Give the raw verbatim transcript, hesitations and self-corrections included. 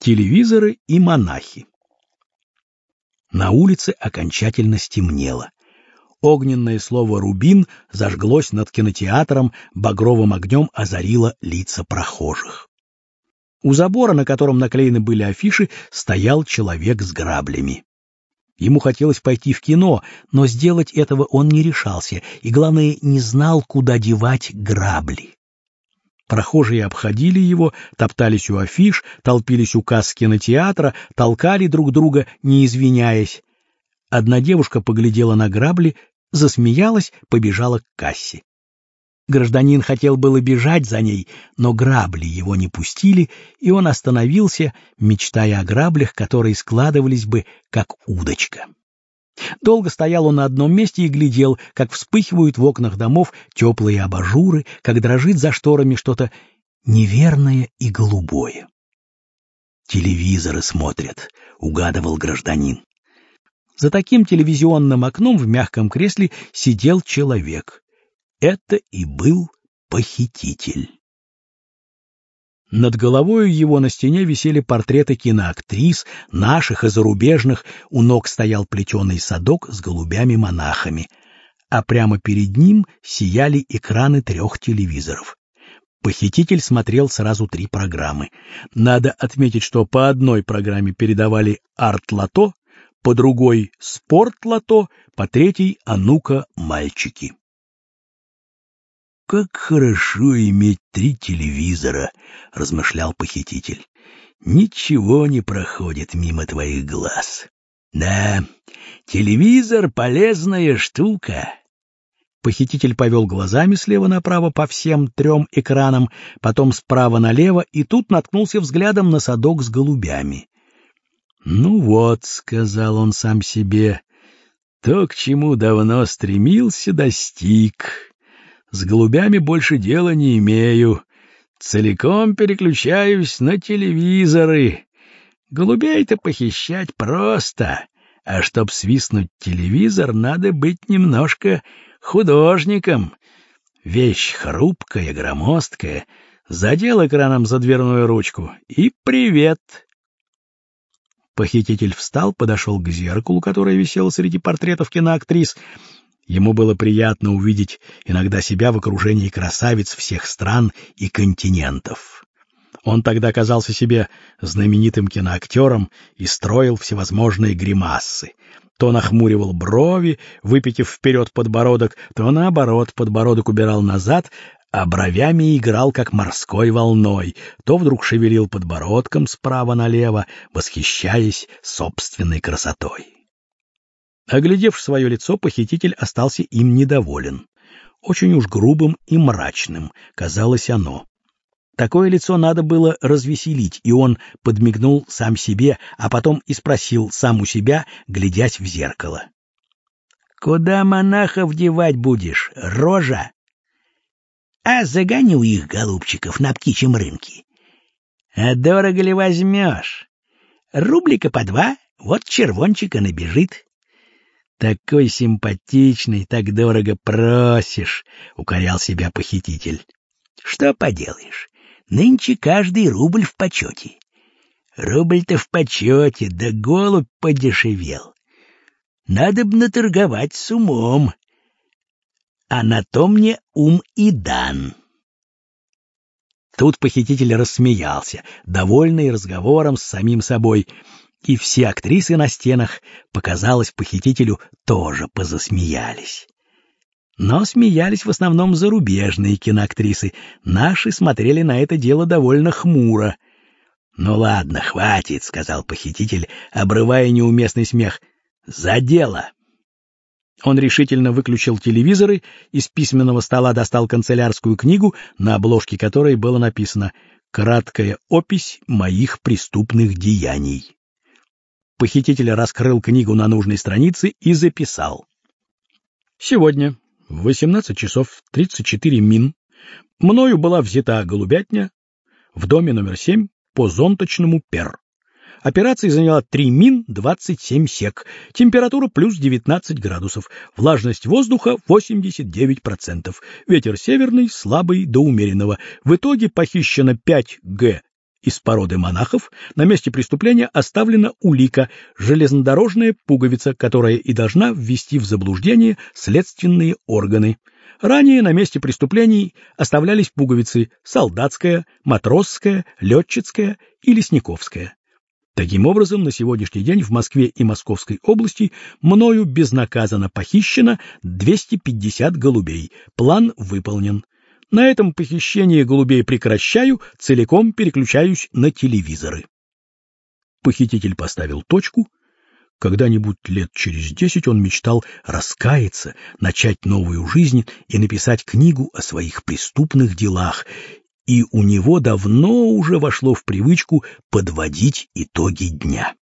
Телевизоры и монахи. На улице окончательно стемнело. Огненное слово «Рубин» зажглось над кинотеатром, багровым огнем озарило лица прохожих. У забора, на котором наклеены были афиши, стоял человек с граблями. Ему хотелось пойти в кино, но сделать этого он не решался, и, главное, не знал, куда девать грабли. Прохожие обходили его, топтались у афиш, толпились у касс кинотеатра, толкали друг друга, не извиняясь. Одна девушка поглядела на грабли, засмеялась, побежала к кассе. Гражданин хотел было бежать за ней, но грабли его не пустили, и он остановился, мечтая о граблях, которые складывались бы как удочка. Долго стоял он на одном месте и глядел, как вспыхивают в окнах домов теплые абажуры, как дрожит за шторами что-то неверное и голубое. «Телевизоры смотрят», — угадывал гражданин. За таким телевизионным окном в мягком кресле сидел человек. Это и был похититель. Над головой его на стене висели портреты киноактрис, наших и зарубежных, у ног стоял плетеный садок с голубями-монахами, а прямо перед ним сияли экраны трех телевизоров. Похититель смотрел сразу три программы. Надо отметить, что по одной программе передавали «Арт-лото», по другой «Спорт-лото», по третьей «А ну-ка, мальчики». «Как хорошо иметь три телевизора», — размышлял похититель. «Ничего не проходит мимо твоих глаз. Да, телевизор — полезная штука». Похититель повел глазами слева направо по всем трем экранам, потом справа налево, и тут наткнулся взглядом на садок с голубями. «Ну вот», — сказал он сам себе, — «то, к чему давно стремился, достиг. С голубями больше дела не имею. Целиком переключаюсь на телевизоры. Голубей-то похищать просто, а чтоб свистнуть телевизор, надо быть немножко художником. Вещь хрупкая, громоздкая. Задел экраном за дверную ручку — и привет». Похититель встал, подошел к зеркалу, которое висело среди портретов киноактрис. Ему было приятно увидеть иногда себя в окружении красавиц всех стран и континентов. Он тогда казался себе знаменитым киноактером и строил всевозможные гримасы. То нахмуривал брови, выпятив вперед подбородок, то, наоборот, подбородок убирал назад, а бровями играл, как морской волной, то вдруг шевелил подбородком справа налево, восхищаясь собственной красотой. Оглядев свое лицо, похититель остался им недоволен. Очень уж грубым и мрачным казалось оно. Такое лицо надо было развеселить, и он подмигнул сам себе, а потом и спросил сам у себя, глядясь в зеркало: «Куда монахов девать будешь, рожа?» «А загоню их, голубчиков, на птичьем рынке». «А дорого ли возьмешь? Рублика по два, вот червончика набежит». «Такой симпатичный, так дорого просишь», — укорял себя похититель. «Что поделаешь, нынче каждый рубль в почете». «Рубль-то в почете, да голубь подешевел. Надо б наторговать с умом. А на то мне ум и дан». Тут похититель рассмеялся, довольный разговором с самим собой, и все актрисы на стенах, показалось похитителю, тоже позасмеялись. Но смеялись в основном зарубежные киноактрисы, наши смотрели на это дело довольно хмуро. «Ну ладно, хватит», — сказал похититель, обрывая неуместный смех. «За дело». Он решительно выключил телевизоры, из письменного стола достал канцелярскую книгу, на обложке которой было написано «Краткая опись моих преступных деяний». Похититель раскрыл книгу на нужной странице и записал: «Сегодня в восемнадцать часов тридцать четыре мин мною была взята голубятня в доме номер семь по зонточному пер. Операция заняла три мин двадцать семь сек. Температура плюс девятнадцать градусов. Влажность воздуха восемьдесят девять процентов. Ветер северный, слабый до умеренного. В итоге похищено пять гэ из породы монахов, на месте преступления оставлена улика — железнодорожная пуговица, которая и должна ввести в заблуждение следственные органы. Ранее на месте преступлений оставлялись пуговицы — солдатская, матросская, летчицкая и лесниковская. Таким образом, на сегодняшний день в Москве и Московской области мною безнаказанно похищено двести пятьдесят голубей. План выполнен. На этом похищение голубей прекращаю, целиком переключаюсь на телевизоры. Похититель поставил точку. Когда-нибудь лет через десять он мечтал раскаяться, начать новую жизнь и написать книгу о своих преступных делах. И у него давно уже вошло в привычку подводить итоги дня.